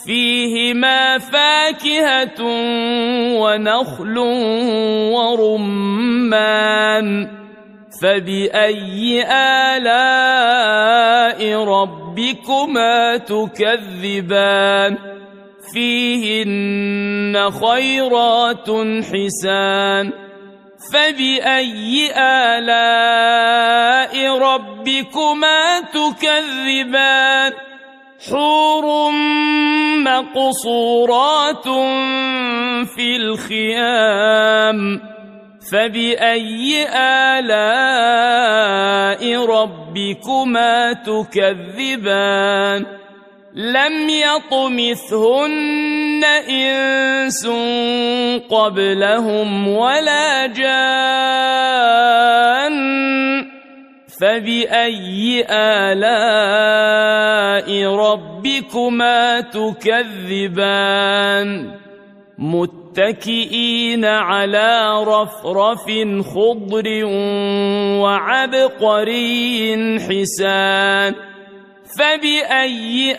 فيهما فاكهة ونخل ورمان فبأي آلاء ربكما تكذبان فيهن خيرات حسان فبأي آلاء ربكما تكذبان حور مقصورات في الخيام فبأي آلاء ربكما تكذبان لم يطمثهن إنس قبلهم ولا جان فبأي آلاء ربكما تكذبان متكئين على رفرف خضر وعبقري حسان فبأي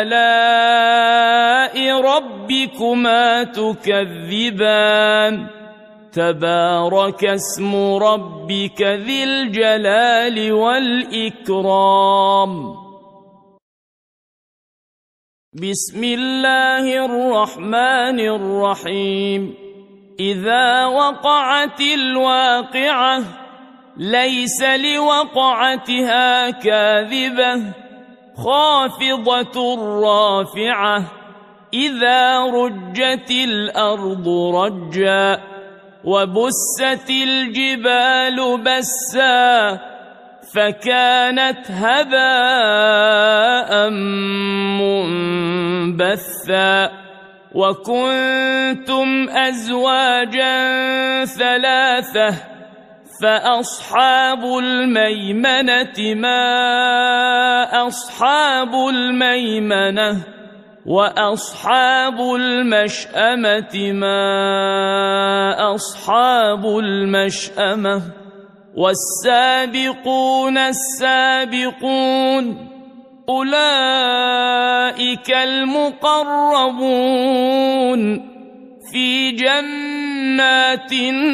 آلاء ربكما تكذبان تبارك اسم ربك ذي الجلال والإكرام بسم الله الرحمن الرحيم إذا وقعت الواقعة ليس لوقعتها كاذبة خافضة رافعة إذا رجت الأرض رجا وبست الجبال بسا فكانت هباء منبثا وكنتم أزواجا ثلاثة فأصحاب الميمنة ما أصحاب الميمنة وأصحاب المشأمة ما أصحاب المشأمة والسابقون السابقون أولئك المقربون في جنات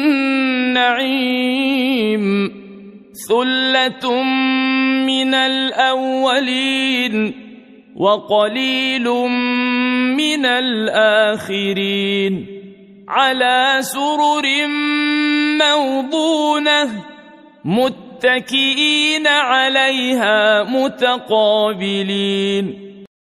النعيم ثلة من الأولين وقليل من الآخرين على سرر موضونة متكئين عليها متقابلين